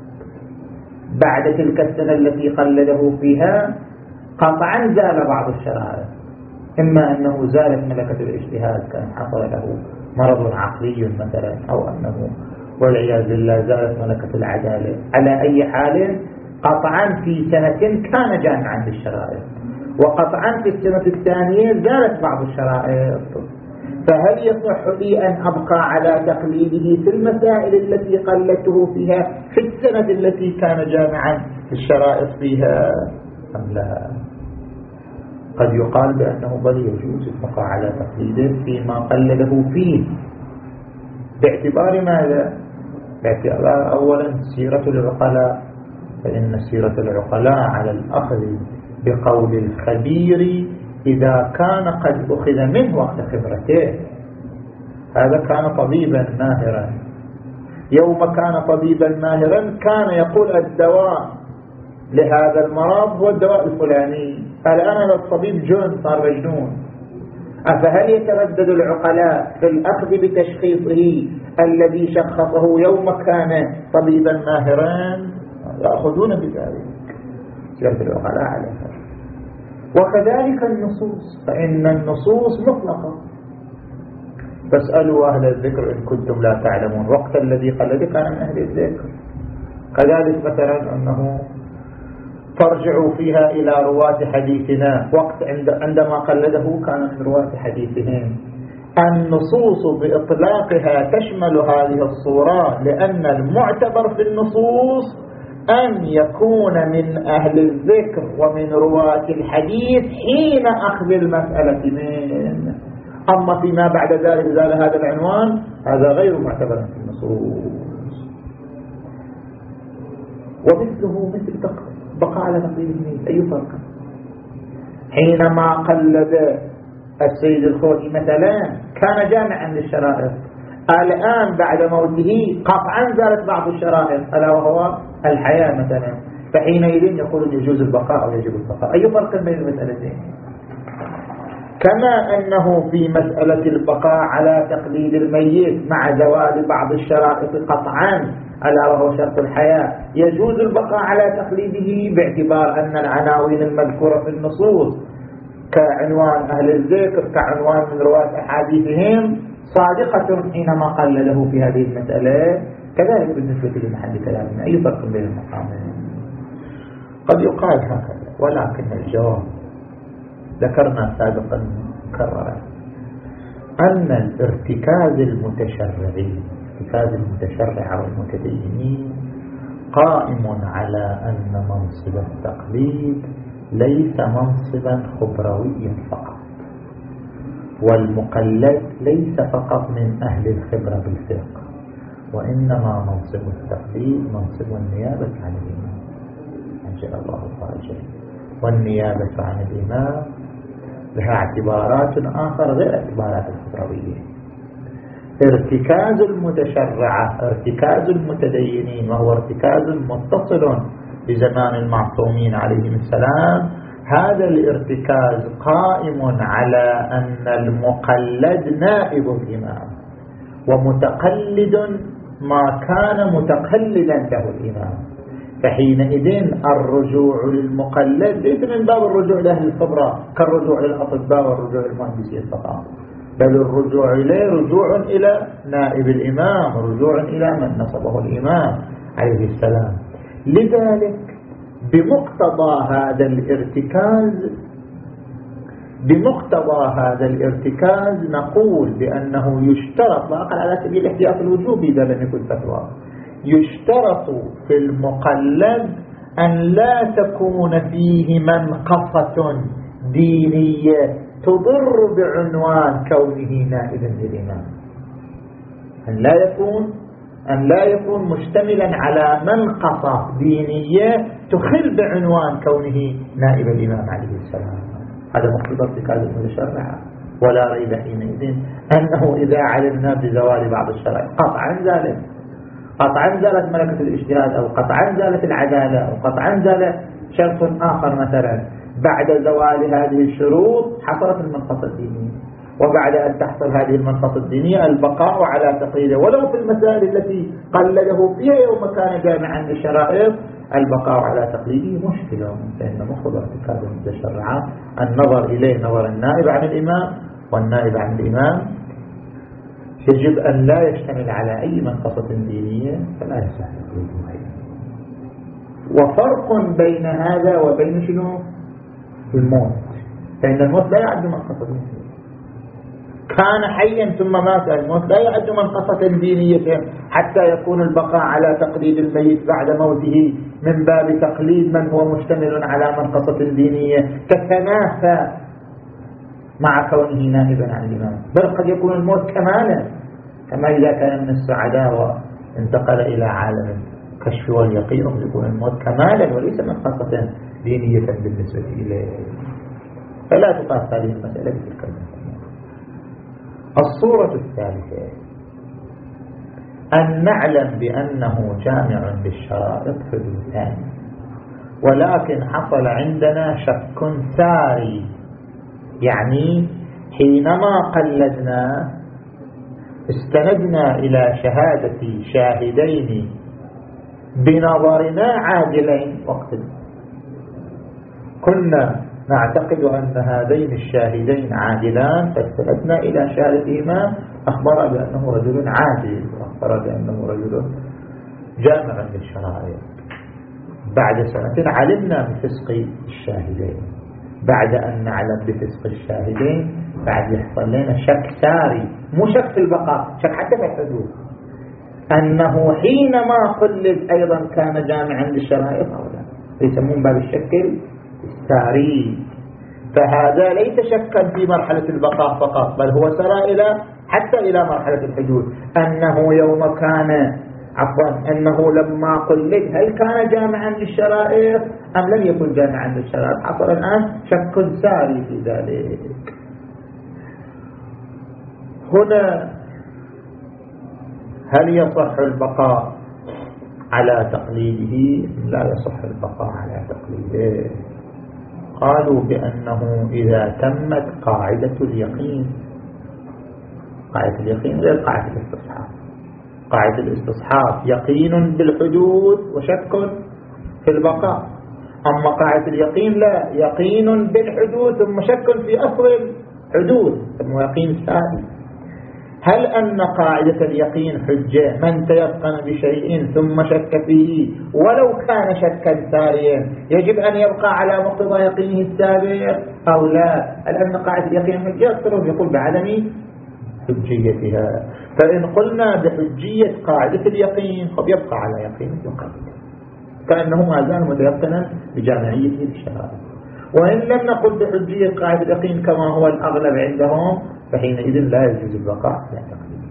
بعد تلك السنة التي قلده فيها قطعا زال بعض الشرائط، إما أنه زالت ملكة الاجتهاد كان حصل له مرض عقلي مثلا، أو أنه والعياذ بالله زالت ملكة العدالة، على أي حال قطعا في سنة كان جامعا للشرائط، وقطعا في السنة الثانية زالت بعض الشرائط، فهل يصح لي أن أبقى على تقليده في المسائل التي قلدته فيها في السنة التي كان جامعا للشرائط فيها أم لا؟ قد يقال بأنه بل يجوز البقاء على تقليده فيما قلده فيه، باعتبار ماذا؟ باعتبار أولا سيرة العقلاء، فإن سيرة العقلاء على الأخذ بقول الخبير إذا كان قد أخذ منه وقت خبرته. هذا كان طبيبا ماهرا، يوم كان طبيبا ماهرا كان يقول الدواء لهذا المرض هو الدواء الفلاني، الآن هذا الطبيب جن صار مجنون، أفهل يتردد العقلاء في الأخذ بتشخيصه الذي شخصه يوم كان طبيبا ماهرا؟ يأخذون بذلك، سيرة العقلاء عليها. وكذلك النصوص، فإن النصوص مطلقة، فاسألوا أهل الذكر إن كنتم لا تعلمون، وقت الذي قلد كان من أهل الذكر. كذلك مثلا أنه ترجعوا فيها إلى رواة حديثنا، وقت عندما قلده كان من رواة حديثهم. النصوص بإطلاقها تشمل هذه الصورة، لأن المعتبر في النصوص أن يكون من أهل الذكر ومن رواة الحديث حين أخذ المسألة منه، أما فيما بعد ذلك زال هذا العنوان، هذا غير معتبر في النصوص. ومثله مثل بقى على تقليد أي فرق؟ حينما قلد السيد الخوئي مثلا كان جامعا للشرائط، الآن بعد موته قطعا زالت بعض الشرائط ألا وهو الحياة مثلا، فحينئذ يقول يجوز البقاء أو يجب البقاء. أي فرق بين المسألتين؟ كما أنه في مسألة البقاء على تقليد الميت مع زوال بعض الشرائط قطعا ألا وهو شرط الحياة يجوز البقاء على تقليده، باعتبار أن العناوين المذكورة في النصوص كعنوان أهل الذكر كعنوان من رواة أحاديثهم صادقة حينما قلده في هذه المسألة. كذلك بالنسبة لمحل كلامنا أي فرق بين المقامين؟ قد يقال هكذا، ولكن الجواب ذكرنا سابقا مكررا أن الارتكاز المتشرعي ارتكاز المتشرع والمتدينين قائم على أن منصب التقليد ليس منصبا خبرويا فقط، والمقلد ليس فقط من أهل الخبرة بالفقه، وإنما منصب التقليد منصب النيابة عن الإمام أنجل الله فرجه، والنيابة عن الإمام لها اعتبارات آخر غير اعتبارات الخبروية. ارتكاز المتشرعة ارتكاز المتدينين، وهو ارتكاز متصل بزمان المعصومين عليهم السلام، هذا الارتكاز قائم على أن المقلد نائب الإمام، ومتقلد ما كان متقلدا له الإمام. فحينئذ الرجوع للمقلد ليس من باب الرجوع لأهل الخبرة كالرجوع للأطباء والرجوع للمهندسين فقط، بل الرجوع إليه رجوع إلى نائب الإمام، رجوع إلى من نصبه الإمام عليه السلام. لذلك بمقتضى هذا الارتكاز بمقتضى هذا الارتكاز نقول بأنه يشترط، لا أقل على سبيل الاحتياط الوجوبي إذا لم يكن فتوى، يشترط في المقلد أن لا تكون فيه منقصة دينية تضر بعنوان كونه نائبا للإمام، أن لا يكون أن لا يكون مشتملا على منقصة دينية تخل بعنوان كونه نائب الإمام عليه السلام. هذا مقتضى ارتكاز المتشرع، ولا ريب حينئذ أنه إذا علمنا بزوال بعض الشرائع قطعا زالت قطعا زالت ملكة الاجتهاد، أو قطعا زالت العدالة، أو قطعا زالت شرط آخر مثلا، بعد زوال هذه الشروط حصلت المنقصة الدينية، وبعد أن تحصل هذه المنقصة الدينية البقاء على تقييده ولو في المسائل التي قلده فيها يوم كان جامعا للشرائط، البقاء على تقليده مشكلة، فإن مقتضى ارتكاز المتشرعات النظر إليه نظر النائب عن الإمام، والنائب عن الإمام يجب أن لا يشتمل على أي منقصة دينية فلا يصح تقليده. وفرق بين هذا وبين شنو؟ الموت، فإن الموت لا يعد منقصة دينية، كان حيا ثم مات، الموت لا يعد منقصة دينية حتى يكون البقاء على تقليد الميت بعد موته من باب تقليد من هو مشتمل على منقصة دينية تتنافى مع كونه نائبا عن الإمام، بل قد يكون الموت كمالا، كما إذا كان من السعداء وانتقل إلى عالم الكشف واليقين يكون الموت كمالا وليس منقصة دينية بالنسبة إليه. فلا تقاس هذه المسألة بتلك المسألة. الصورة الثالثة أن نعلم بأنه جامع للشرائط حدوثان، ولكن حصل عندنا شك ساري، يعني حينما قلدنا استندنا إلى شهادة شاهدين بنظرنا عادلين، وقت كنا نعتقد أن هذين الشاهدين عادلان، فاستندنا إلى شهادتهما أخبر بأنه رجل عادل، وأخبر بأنه رجل جامع للشرائع. بعد سنة علمنا بفسق الشاهدين، بعد أن نعلم بفسق الشاهدين بعد يحصل لنا شك ساري، مو شك في البقاء، شك حتى في الحدوث، أنه حينما قلد أيضا كان جامعا للشرائع أو لا، يسمون باب الشك الساري. فهذا ليس شكا في مرحلة البقاء فقط، بل هو سرى إلى حتى إلى مرحلة الحدوث، أنه يوم كان عفوا أنه لما قلد هل كان جامعا للشرائع أم لم يكن جامعا للشرائع. حصل الآن شك ساري في ذلك. هنا هل يصح البقاء على تقليده؟ لا يصح البقاء على تقليده. قالوا بأنه إذا تمت قاعدة اليقين، قاعدة اليقين غير قاعدة الاستصحاب. قاعدة الاستصحاب يقين بالحدوث وشك في البقاء، أما قاعدة اليقين لا، يقين بالحدوث ثم شك في أصل الحدوث، ثم يقين ثاني. هل أن قاعدة اليقين حجة من تيقن بشيء ثم شك فيه ولو كان شكا ساريا يجب أن يبقى على مقتضى يقينه السابق أو لا؟ هل أن قاعدة اليقين حجة؟ أكثرهم يقول بعدم حجيتها. فإن قلنا بحجية قاعدة اليقين فبيبقى على يقين يقين كأنه ما زال متيقنا بجامعيته للشرائع. وإن لم نقل بحجية قاعدة اليقين كما هو الأغلب عندهم فحينئذ لا يجوز البقاء على تقليده.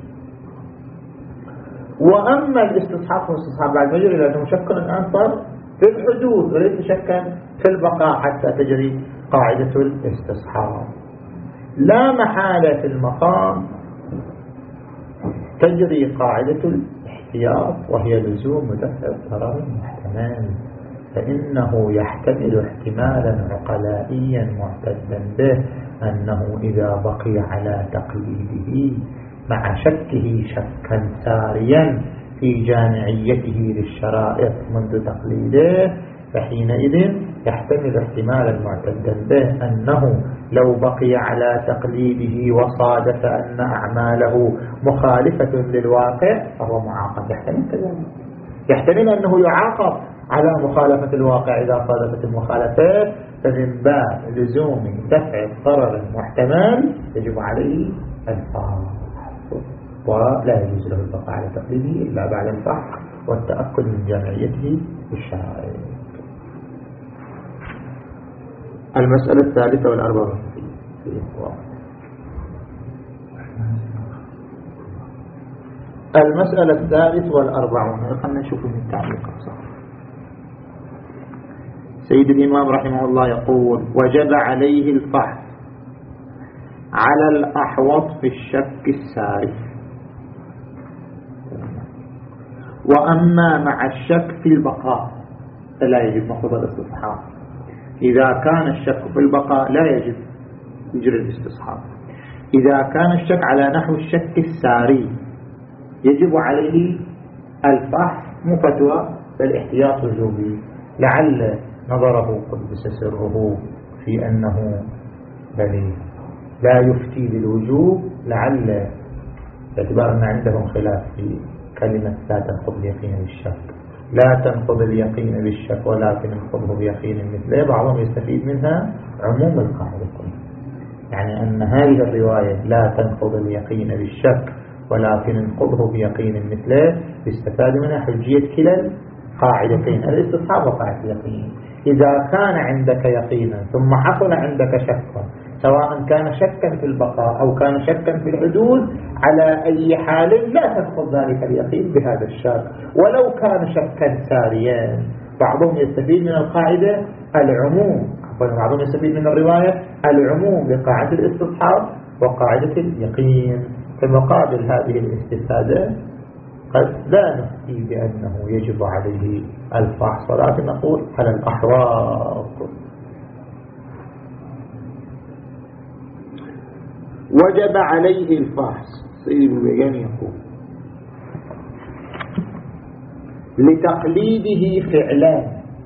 وأما الاستصحاب والاستصحاب بعد مجرى لأنه شك الآن صار في الحدوث وليس شكا في البقاء حتى تجري قاعدة الاستصحاب. لا محالة في المقام تجري قاعدة الاحتياط وهي لزوم دفع الضرر المحتمل، فإنه يحتمل احتمالا عقلائيا معتدا به أنه إذا بقي على تقليده مع شكه شكا ساريا في جامعيته للشرائط منذ تقليده، فحينئذ يحتمل احتمالا معتدا به أنه لو بقي على تقليده وصادف أن أعماله مخالفة للواقع فهو معاقب. يحتمل كذلك، يحتمل أنه يعاقب على مخالفة الواقع إذا صادفت المخالفات، فمن باب لزوم دفع الضرر المحتمل يجب عليه الفحص، ولا يجوز له البقاء على تقليده إلا بعد الفحص والتأكد من جامعيته بالشرائط. المسألة الثالثة والأربعون المسألة الثالث والأربعون خلنا نشوف من التعليق. سيد الإمام رحمه الله يقول: وجب عليه الفحص على الأحوط في الشك الساري، وأما مع الشك في البقاء فلا يجب مفروض الاستصحاب. إذا كان الشك في البقاء لا يجب يجري الاستصحاب. إذا كان الشك على نحو الشك الساري يجب عليه الفحص، مو فتوى بل احتياط وجوبي، لعل نظره قدس سره في أنه بل لا يفتي بالوجوب، لعل باعتبار أن عندهم خلاف في كلمة لا تنقض اليقين بالشك، لا تنقض اليقين بالشك ولكن انقضه بيقين مثله، بعضهم يستفيد منها عموم القاعدة، يعني أن هذه الرواية لا تنقض اليقين بالشك ولكن انقضه بيقين مثله يستفاد منها حجية كلا القاعدتين، الاستصحاب وقاعدة اليقين. إذا كان عندك يقينا ثم حصل عندك شك، سواء كان شكا في البقاء أو كان شكا في الحدوث، على أي حال لا تنقض ذلك اليقين بهذا الشك ولو كان شكا ساريا. بعضهم يستفيد من القاعدة العموم، بعضهم يستفيد من الرواية العموم لقاعدة الاستصحاب وقاعدة اليقين. في مقابل هذه الاستفادة قد لا نفتي بأنه يجب عليه الفحص، ولكن نقول على الأحواط. وجب عليه الفحص. سيد البيان يقول: لتقليده فعلا،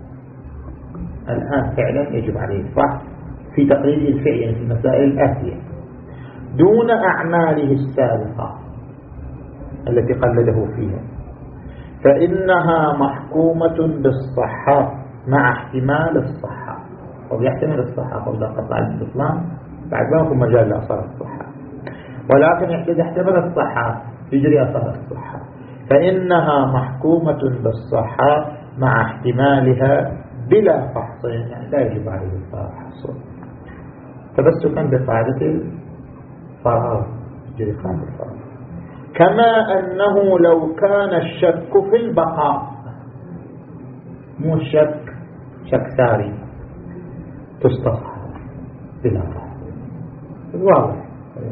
الآن فعلا يجب عليه الفحص في تقليده الفعل، يعني في المسائل الآتية، دون أعماله السابقة التي قلده فيها، فإنها محكومة بالصحة مع احتمال الصحة. ويحتمل الصحة قبل قطع الإسلام بعد ما يكون مجال لأثار الصحة، ولكن يحتمل الصحة يجري أثار الصحة، فإنها محكومة بالصحة مع احتمالها بلا فحص، يعني لا يجب عليه الفحص تمسكا بقاعدة الفراغ، يجري قاعدة الفراغ. كما أنه لو كان الشك في البقاء، مو الشك شك ساري، تستصحب بلا فحص. واضح.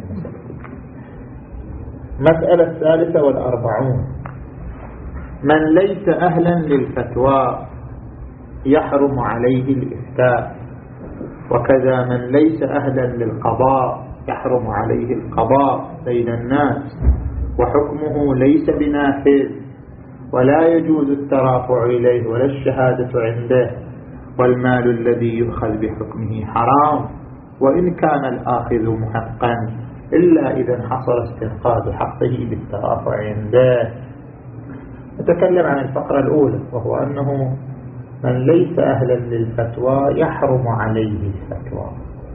مسألة الثالثة والأربعون: من ليس أهلا للفتوى يحرم عليه الإفتاء، وكذا من ليس أهلا للقضاء يحرم عليه القضاء بين الناس، وحكمه ليس بنافذ، ولا يجوز الترافع إليه ولا الشهادة عنده، والمال الذي يؤخذ بحكمه حرام، وإن كان الآخذ محقا إلا إذا حصل استنقاذ حقه بالترافع عنده. نتكلم عن الفقرة الأولى، وهو أنه من ليس أهلا للفتوى يحرم عليه الفتوى.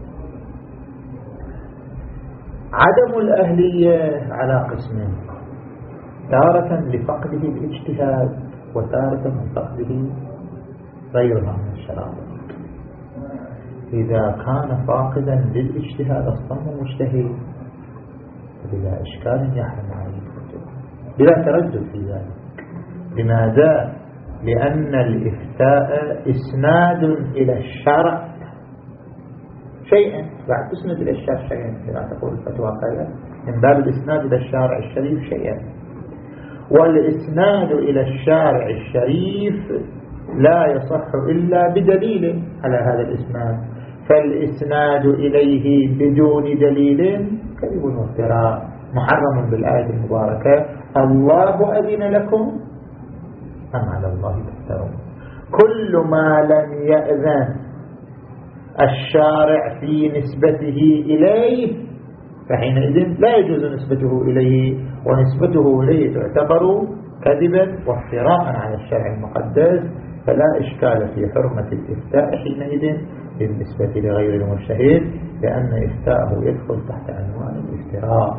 عدم الأهلية على قسمين: تارة لفقده الاجتهاد، وتارة لفقده غيرها من الشرائط. إذا كان فاقدا للاجتهاد أصلا مجتهد بلا إشكال يحرم عليه الفتوى بلا تردد في ذلك. لماذا؟ لأن الإفتاء إسناد إلى الشرع، شيئا، بعد تسند إلى الشارع شيئا، إذا تقول الفتوى كذا من باب الإسناد إلى الشارع الشريف شيئا. والإسناد إلى الشارع الشريف لا يصح إلا بدليل على هذا الإسناد، فالإسناد إليه بدون دليل كذب وافتراء محرم بالآية المباركة الله أذن لكم أم على الله تفترون. كل ما لم يأذن الشارع في نسبته إليه فحينئذ لا يجوز نسبته إليه، ونسبته إليه تعتبر كذبا وافتراء على الشرع المقدس، فلا إشكال في حرمة الإفتاء حينئذ بالنسبة لغير المجتهد، لأن إفتاءه يدخل تحت عنوان الافتراء.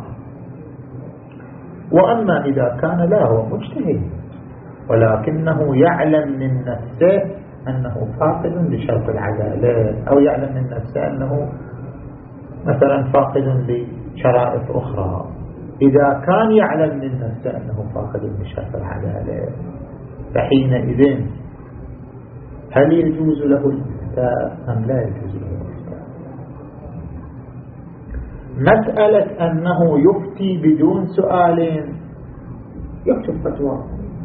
وأما إذا كان لا هو مجتهد ولكنه يعلم من نفسه أنه فاقد لشرط العدالة، أو يعلم من نفسه أنه مثلا فاقد لشرائط أخرى، إذا كان يعلم من نفسه أنه فاقد لشرط العدالة فحينئذ هل يجوز له الإفتاء أم لا يجوز له الإفتاء؟ مسألة أنه يفتي بدون سؤال، يكتب فتوى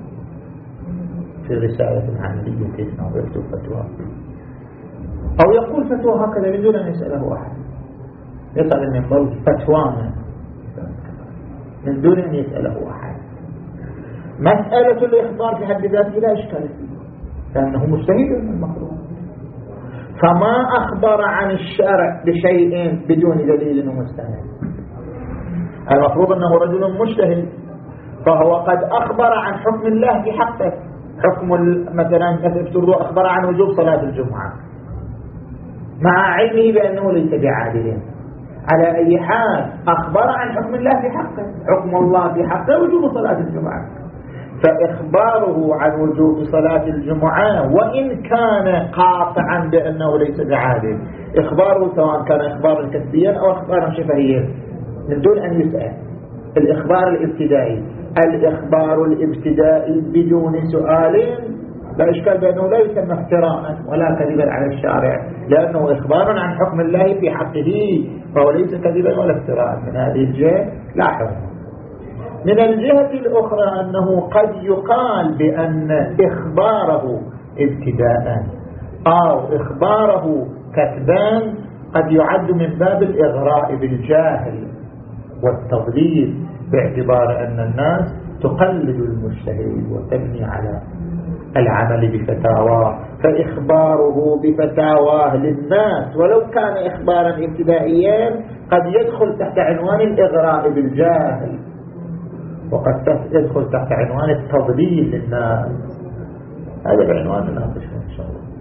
في رسالة عملية أو يكتب فتوى أو يقول فتوى هكذا بدون أن يسأله أحد، يطلع المنبر فتوانا من دون أن يسأله أحد. مسألة الإخبار في حد ذاته لا إشكال فيه لأنه مجتهد من المفروض، فما أخبر عن الشرع بشيء بدون دليل ومستند. المفروض أنه رجل مجتهد فهو قد أخبر عن حكم الله في حقه، حكم مثلا مثل أخبر عن وجوب صلاة الجمعة مع علمه بأنه ليس بعادل، على أي حال أخبر عن حكم الله في حقه، حكم الله في حقه وجوب صلاة الجمعة، فإخباره عن وجوب صلاة الجمعة وإن كان قاطعا بأنه ليس بعادل، إخباره سواء كان إخبارا كسبيا أو إخبارا شفهيا من دون أن يسأل. الإخبار الابتدائي الإخبار الابتدائي بدون سؤال لا إشكال بأنه لا يسمى افتراء ولا كذبا على الشارع، لأنه إخبار عن حكم الله في حقه فهو ليس كذبا ولا افتراء. من هذه الجهة لا حرم. من الجهة الأخرى أنه قد يقال بأن إخباره ابتداء أو إخباره كذبان قد يعد من باب الإغراء بالجاهل والتضليل، باعتبار أن الناس تقلد المجتهد وتبني على العمل بفتاواه، فإخباره بفتاواه للناس ولو كان إخبارا ابتدائيا قد يدخل تحت عنوان الإغراء بالجاهل، وقد يدخل تحت عنوان التضليل للناس. هذا العنوان نناقشه إن شاء الله.